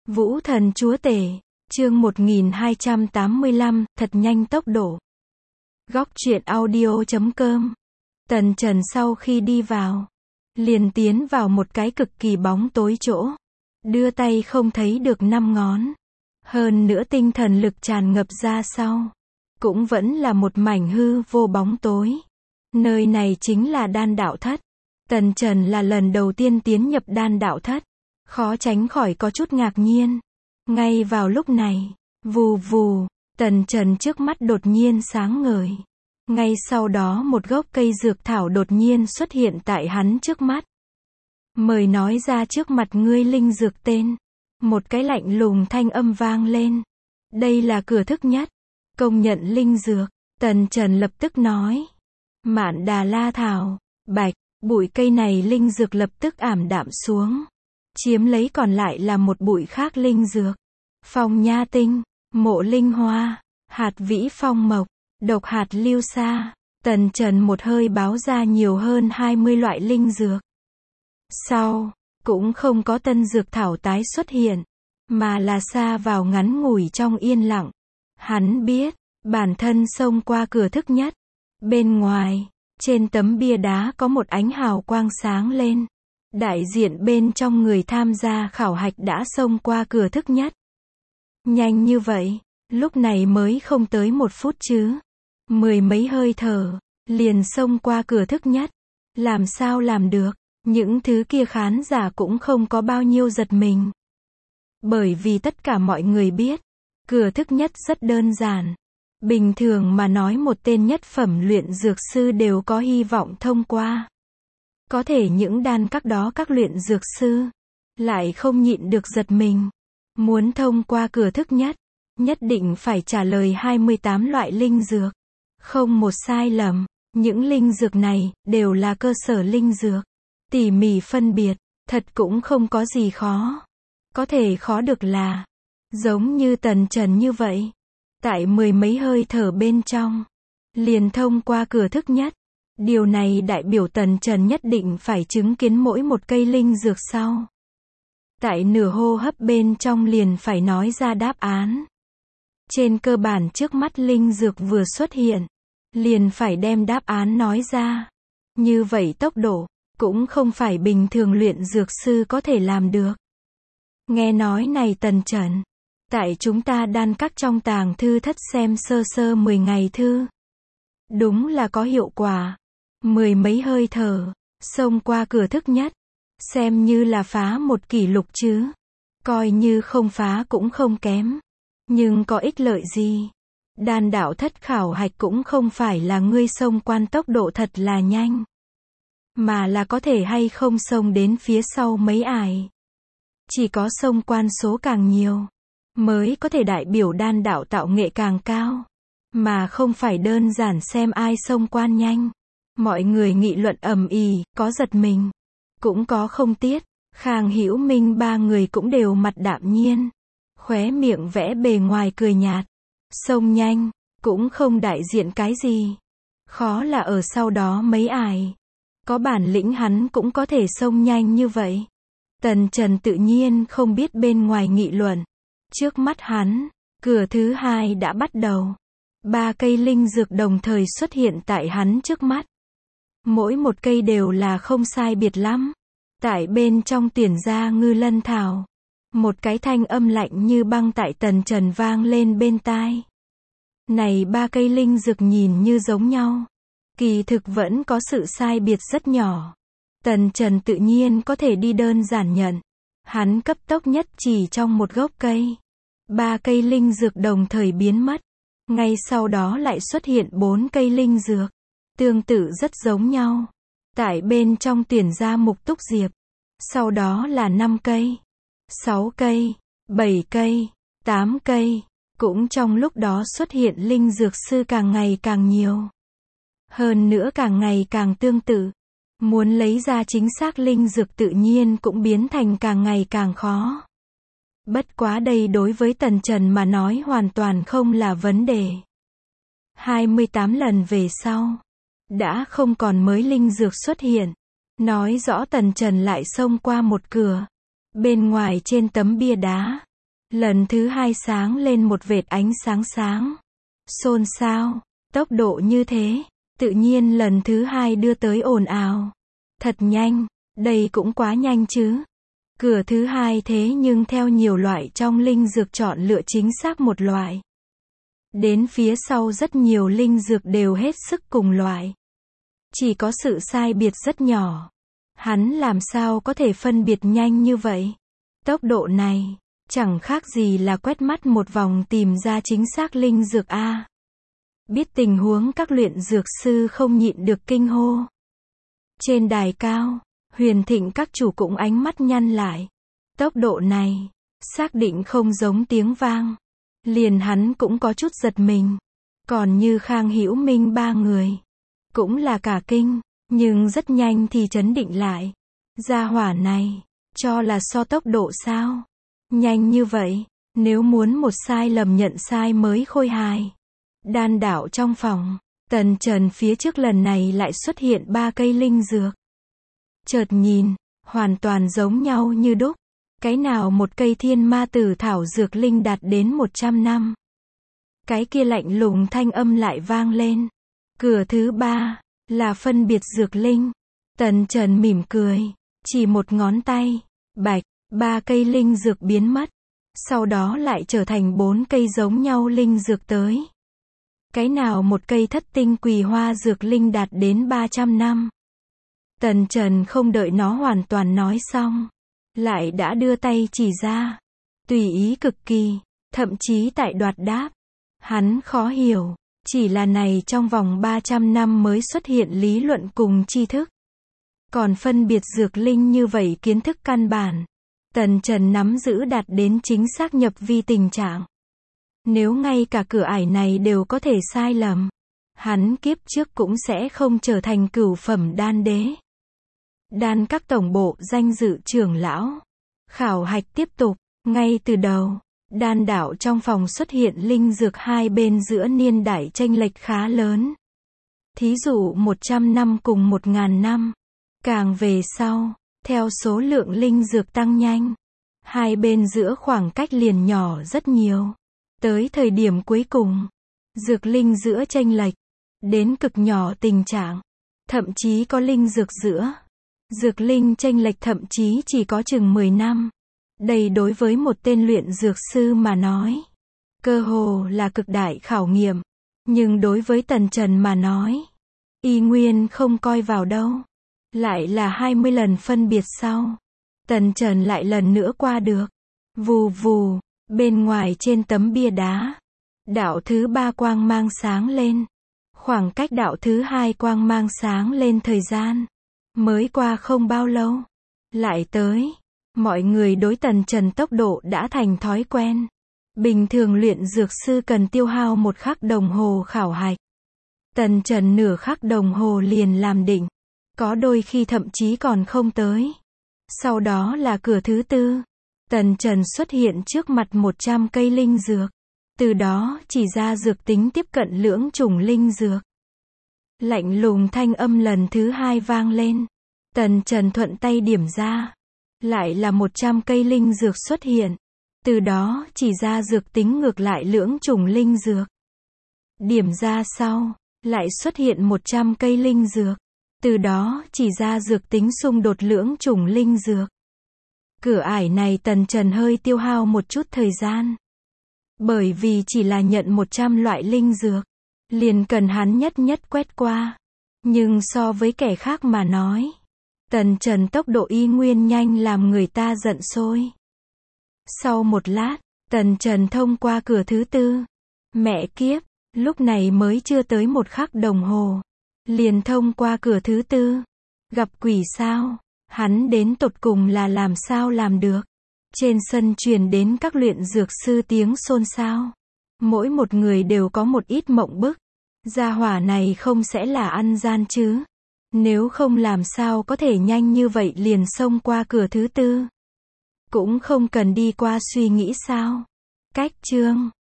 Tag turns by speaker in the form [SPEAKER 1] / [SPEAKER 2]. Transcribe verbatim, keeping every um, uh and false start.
[SPEAKER 1] Vũ thần chúa tể, chương một nghìn hai trăm tám mươi lăm, thật nhanh tốc độ. Góc truyện audio chấm com. Tần Trần sau khi đi vào, liền tiến vào một cái cực kỳ bóng tối chỗ. Đưa tay không thấy được năm ngón. Hơn nữa tinh thần lực tràn ngập ra sau. Cũng vẫn là một mảnh hư vô bóng tối. Nơi này chính là đan đạo thất. Tần Trần là lần đầu tiên tiến nhập đan đạo thất. Khó tránh khỏi có chút ngạc nhiên. Ngay vào lúc này, vù vù, Tần Trần trước mắt đột nhiên sáng ngời. Ngay sau đó một gốc cây dược thảo đột nhiên xuất hiện tại hắn trước mắt. Mời nói ra trước mặt ngươi linh dược tên. Một cái lạnh lùng thanh âm vang lên. Đây là cửa thức nhất. Công nhận linh dược. Tần Trần lập tức nói. Mạn Đà La Thảo, bạch, bụi cây này linh dược lập tức ảm đạm xuống. Chiếm lấy còn lại là một bụi khác linh dược. Phong nha tinh, mộ linh hoa, hạt vĩ phong mộc, độc hạt lưu sa. Tần Trần một hơi báo ra nhiều hơn hai mươi loại linh dược. Sau, cũng không có tân dược thảo tái xuất hiện, mà là xa vào ngắn ngủi trong yên lặng. Hắn biết, bản thân xông qua cửa thức nhất. Bên ngoài, trên tấm bia đá có một ánh hào quang sáng lên. Đại diện bên trong người tham gia khảo hạch đã xông qua cửa thức nhất. Nhanh như vậy, lúc này mới không tới một phút chứ. Mười mấy hơi thở, liền xông qua cửa thức nhất. Làm sao làm được, những thứ kia khán giả cũng không có bao nhiêu giật mình. Bởi vì tất cả mọi người biết, cửa thức nhất rất đơn giản. Bình thường mà nói một tên nhất phẩm luyện dược sư đều có hy vọng thông qua. Có thể những đan các đó các luyện dược sư lại không nhịn được giật mình. Muốn thông qua cửa thức nhất, nhất định phải trả lời hai mươi tám loại linh dược. Không một sai lầm, những linh dược này đều là cơ sở linh dược. Tỉ mỉ phân biệt, thật cũng không có gì khó. Có thể khó được là, giống như Tần Trần như vậy. Tại mười mấy hơi thở bên trong, liền thông qua cửa thức nhất. Điều này đại biểu Tần Trần nhất định phải chứng kiến mỗi một cây linh dược sau. Tại nửa hô hấp bên trong liền phải nói ra đáp án. Trên cơ bản trước mắt linh dược vừa xuất hiện, liền phải đem đáp án nói ra. Như vậy tốc độ, cũng không phải bình thường luyện dược sư có thể làm được. Nghe nói này Tần Trần, tại chúng ta đan các trong tàng thư thất xem sơ sơ mười ngày thư. Đúng là có hiệu quả. Mười mấy hơi thở, xông qua cửa thức nhất. Xem như là phá một kỷ lục chứ. Coi như không phá cũng không kém. Nhưng có ích lợi gì? Đan đạo thất khảo hạch cũng không phải là ngươi xông quan tốc độ thật là nhanh. Mà là có thể hay không xông đến phía sau mấy ải. Chỉ có xông quan số càng nhiều, mới có thể đại biểu đan đạo tạo nghệ càng cao. Mà không phải đơn giản xem ai xông quan nhanh. Mọi người nghị luận ầm ĩ, có giật mình, cũng có không tiếc. Khang Hữu Minh ba người cũng đều mặt đạm nhiên, khóe miệng vẽ bề ngoài cười nhạt. Xông nhanh, cũng không đại diện cái gì. Khó là ở sau đó mấy ải. Có bản lĩnh hắn cũng có thể xông nhanh như vậy. Tần Trần tự nhiên không biết bên ngoài nghị luận. Trước mắt hắn, cửa thứ hai đã bắt đầu. Ba cây linh dược đồng thời xuất hiện tại hắn trước mắt. Mỗi một cây đều là không sai biệt lắm. Tại bên trong tuyển gia ngư lân thảo. Một cái thanh âm lạnh như băng tại Tần Trần vang lên bên tai. Này ba cây linh dược nhìn như giống nhau. Kỳ thực vẫn có sự sai biệt rất nhỏ. Tần Trần tự nhiên có thể đi đơn giản nhận. Hắn cấp tốc nhất chỉ trong một gốc cây. Ba cây linh dược đồng thời biến mất. Ngay sau đó lại xuất hiện bốn cây linh dược. Tương tự rất giống nhau. Tại bên trong tuyển gia mục túc diệp. Sau đó là năm cây, sáu cây, bảy cây, tám cây. Cũng trong lúc đó xuất hiện linh dược sư càng ngày càng nhiều. Hơn nữa càng ngày càng tương tự. Muốn lấy ra chính xác linh dược tự nhiên cũng biến thành càng ngày càng khó. Bất quá đây đối với Tần Trần mà nói hoàn toàn không là vấn đề. hai mươi tám lần về sau, đã không còn mới linh dược xuất hiện. Nói rõ Tần Trần lại xông qua một cửa. Bên ngoài trên tấm bia đá, Lần thứ hai sáng lên một vệt ánh sáng sáng. Xôn xao, tốc độ như thế, tự nhiên lần thứ hai đưa tới ồn ào. Thật nhanh, đây cũng quá nhanh chứ. Cửa thứ hai thế nhưng theo nhiều loại trong linh dược chọn lựa chính xác một loại. Đến phía sau rất nhiều linh dược đều hết sức cùng loại. Chỉ có sự sai biệt rất nhỏ. Hắn làm sao có thể phân biệt nhanh như vậy? Tốc độ này, chẳng khác gì là quét mắt một vòng tìm ra chính xác linh dược A. Biết tình huống các luyện dược sư không nhịn được kinh hô. Trên đài cao, Huyền Thịnh các chủ cũng ánh mắt nhăn lại. Tốc độ này, xác định không giống tiếng vang. Liền hắn cũng có chút giật mình. Còn như Khang Hữu Minh ba người, cũng là cả kinh, nhưng rất nhanh thì trấn định lại. Gia hỏa này, cho là so tốc độ sao? Nhanh như vậy, nếu muốn một sai lầm nhận sai mới khôi hài. Đan đảo trong phòng, Tần Trần phía trước lần này lại xuất hiện ba cây linh dược. Chợt nhìn, hoàn toàn giống nhau như đúc. Cái nào một cây thiên ma tử thảo dược linh đạt đến một trăm năm. Cái kia lạnh lùng thanh âm lại vang lên. Cửa thứ ba, là phân biệt dược linh. Tần Trần mỉm cười, chỉ một ngón tay, bạch, ba cây linh dược biến mất. Sau đó lại trở thành bốn cây giống nhau linh dược tới. Cái nào một cây thất tinh quỳ hoa dược linh đạt đến ba trăm năm. Tần Trần không đợi nó hoàn toàn nói xong, lại đã đưa tay chỉ ra. Tùy ý cực kỳ, thậm chí tại đoạt đáp. Hắn khó hiểu, chỉ là này trong vòng ba trăm năm mới xuất hiện lý luận cùng tri thức. Còn phân biệt dược linh như vậy kiến thức căn bản. Tần Trần nắm giữ đạt đến chính xác nhập vi tình trạng. Nếu ngay cả cửa ải này đều có thể sai lầm, hắn kiếp trước cũng sẽ không trở thành cửu phẩm đan đế. Đan các tổng bộ danh dự trưởng lão. Khảo hạch tiếp tục, ngay từ đầu, đan đảo trong phòng xuất hiện linh dược hai bên giữa niên đại chênh lệch khá lớn. Thí dụ một trăm năm cùng một nghìn năm. Càng về sau, theo số lượng linh dược tăng nhanh, hai bên giữa khoảng cách liền nhỏ rất nhiều. Tới thời điểm cuối cùng, dược linh giữa chênh lệch, đến cực nhỏ tình trạng. Thậm chí có linh dược giữa. Dược linh chênh lệch thậm chí chỉ có chừng mười năm. Đây đối với một tên luyện dược sư mà nói, cơ hồ là cực đại khảo nghiệm. Nhưng đối với Tần Trần mà nói, y nguyên không coi vào đâu. Lại là hai mươi lần phân biệt sau, Tần Trần lại lần nữa qua được. Vù vù, bên ngoài trên tấm bia đá, đạo thứ ba quang mang sáng lên. Khoảng cách đạo thứ hai quang mang sáng lên thời gian, mới qua không bao lâu, lại tới. Mọi người đối Tần Trần tốc độ đã thành thói quen. Bình thường luyện dược sư cần tiêu hao một khắc đồng hồ khảo hạch. Tần Trần nửa khắc đồng hồ liền làm định. Có đôi khi thậm chí còn không tới. Sau đó là cửa thứ tư. Tần Trần xuất hiện trước mặt một trăm cây linh dược. Từ đó chỉ ra dược tính tiếp cận lưỡng chủng linh dược. Lạnh lùng thanh âm lần thứ hai vang lên. Tần Trần thuận tay điểm ra. Lại là một trăm cây linh dược xuất hiện. Từ đó chỉ ra dược tính ngược lại lưỡng chủng linh dược. Điểm ra sau, lại xuất hiện một trăm cây linh dược. Từ đó chỉ ra dược tính xung đột lưỡng chủng linh dược. Cửa ải này Tần Trần hơi tiêu hao một chút thời gian. Bởi vì chỉ là nhận một trăm loại linh dược, liền cần hắn nhất nhất quét qua. Nhưng so với kẻ khác mà nói, Tần Trần tốc độ y nguyên nhanh làm người ta giận sôi. Sau một lát, Tần Trần thông qua cửa thứ tư. Mẹ kiếp, lúc này mới chưa tới một khắc đồng hồ. Liền thông qua cửa thứ tư. Gặp quỷ sao? Hắn đến tột cùng là làm sao làm được? Trên sân truyền đến các luyện dược sư tiếng xôn xao. Mỗi một người đều có một ít mộng bức. Gia hỏa này không sẽ là ăn gian chứ? Nếu không làm sao có thể nhanh như vậy liền xông qua cửa thứ tư? Cũng không cần đi qua suy nghĩ sao? Cách chương